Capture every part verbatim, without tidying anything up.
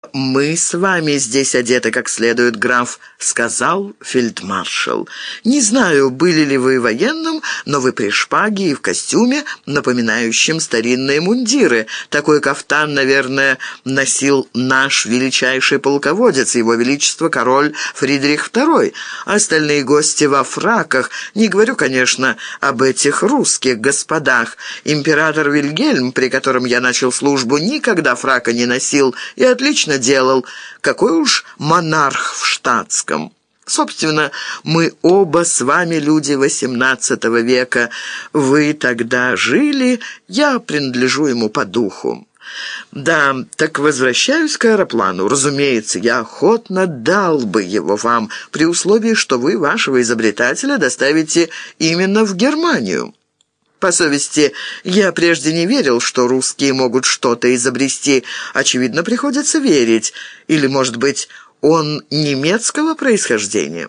«Мы с вами здесь одеты как следует, граф», — сказал фельдмаршал. «Не знаю, были ли вы военным, но вы при шпаге и в костюме, напоминающем старинные мундиры. Такой кафтан, наверное, носил наш величайший полководец, его величество король Фридрих второй. Остальные гости во фраках, не говорю, конечно, об этих русских господах. Император Вильгельм, при котором я начал службу, никогда фрака не носил и отлично делал. Какой уж монарх в штатском. Собственно, мы оба с вами люди восемнадцатого века. Вы тогда жили, я принадлежу ему по духу. Да, так возвращаюсь к аэроплану. Разумеется, я охотно дал бы его вам, при условии, что вы вашего изобретателя доставите именно в Германию. По совести, я прежде не верил, что русские могут что-то изобрести. Очевидно, приходится верить. Или, может быть, он немецкого происхождения?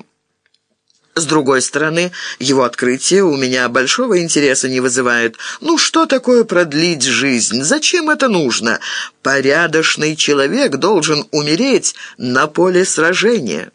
С другой стороны, его открытие у меня большого интереса не вызывает. Ну, что такое продлить жизнь? Зачем это нужно? Порядочный человек должен умереть на поле сражения.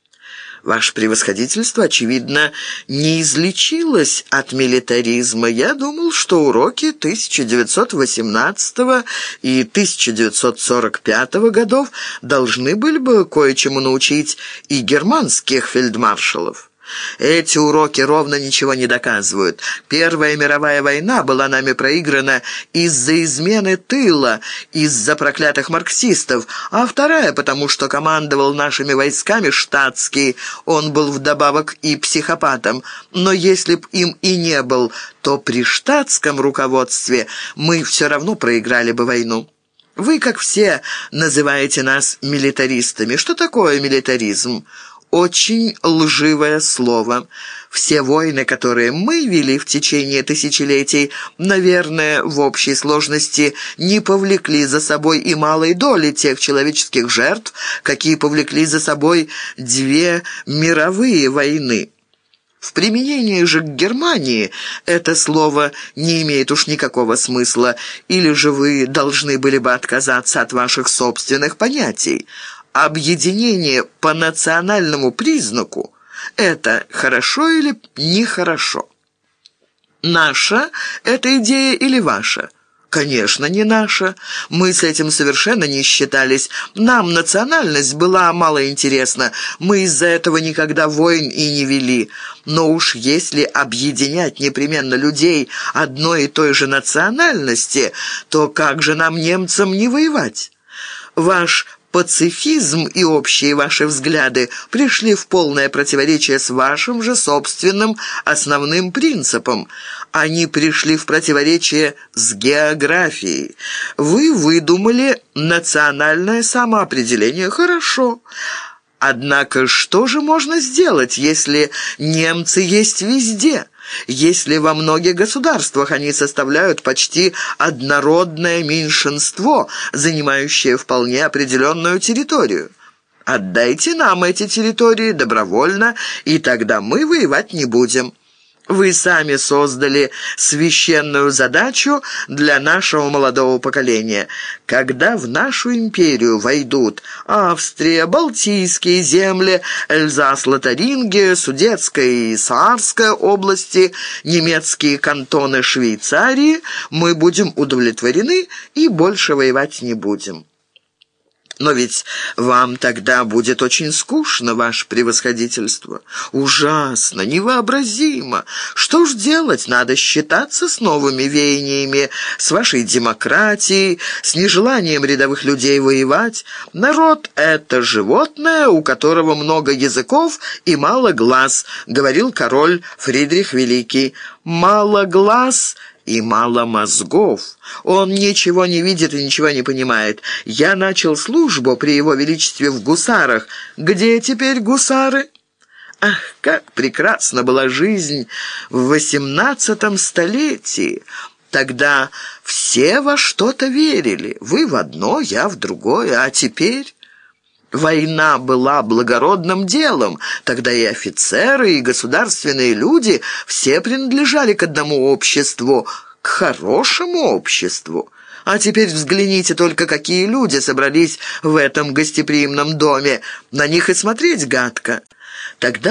Ваше превосходительство, очевидно, не излечилось от милитаризма. Я думал, что уроки тысяча девятьсот восемнадцатого и тысяча девятьсот сорок пятого годов должны были бы кое-чему научить и германских фельдмаршалов. Эти уроки ровно ничего не доказывают. Первая мировая война была нами проиграна из-за измены тыла, из-за проклятых марксистов, а вторая потому, что командовал нашими войсками штатский. Он был вдобавок и психопатом. Но если б им и не был, то при штатском руководстве мы все равно проиграли бы войну. Вы, как все, называете нас милитаристами. Что такое милитаризм? Очень лживое слово. Все войны, которые мы вели в течение тысячелетий, наверное, в общей сложности не повлекли за собой и малой доли тех человеческих жертв, какие повлекли за собой две мировые войны. В применении же к Германии это слово не имеет уж никакого смысла, или же вы должны были бы отказаться от ваших собственных понятий. Объединение по национальному признаку – это хорошо или нехорошо? Наша – это идея или ваша? Конечно, не наша. Мы с этим совершенно не считались. Нам национальность была мало интересна. Мы из-за этого никогда войн и не вели. Но уж если объединять непременно людей одной и той же национальности, то как же нам, немцам, не воевать? Ваш пацифизм и общие ваши взгляды пришли в полное противоречие с вашим же собственным основным принципом. Они пришли в противоречие с географией. Вы выдумали национальное самоопределение. Хорошо. Однако что же можно сделать, если немцы есть везде? Если во многих государствах они составляют почти однородное меньшинство, занимающее вполне определенную территорию? Отдайте нам эти территории добровольно, и тогда мы воевать не будем. Вы сами создали священную задачу для нашего молодого поколения. Когда в нашу империю войдут Австрия, Балтийские земли, Эльзас-Лотарингия, Судетская и Саарская области, немецкие кантоны Швейцарии, мы будем удовлетворены и больше воевать не будем. Но ведь вам тогда будет очень скучно, ваше превосходительство. Ужасно, невообразимо. Что ж делать? Надо считаться с новыми веяниями, с вашей демократией, с нежеланием рядовых людей воевать. Народ — это животное, у которого много языков и мало глаз, говорил король Фридрих Великий. Мало глаз и мало мозгов. Он ничего не видит и ничего не понимает. Я начал службу при его величестве в гусарах. Где теперь гусары? Ах, как прекрасна была жизнь в восемнадцатом столетии! Тогда все во что-то верили. Вы в одно, я в другое. А теперь... Война была благородным делом. Тогда и офицеры, и государственные люди все принадлежали к одному обществу, к хорошему обществу. А теперь взгляните только, какие люди собрались в этом гостеприимном доме. На них и смотреть гадко». Тогда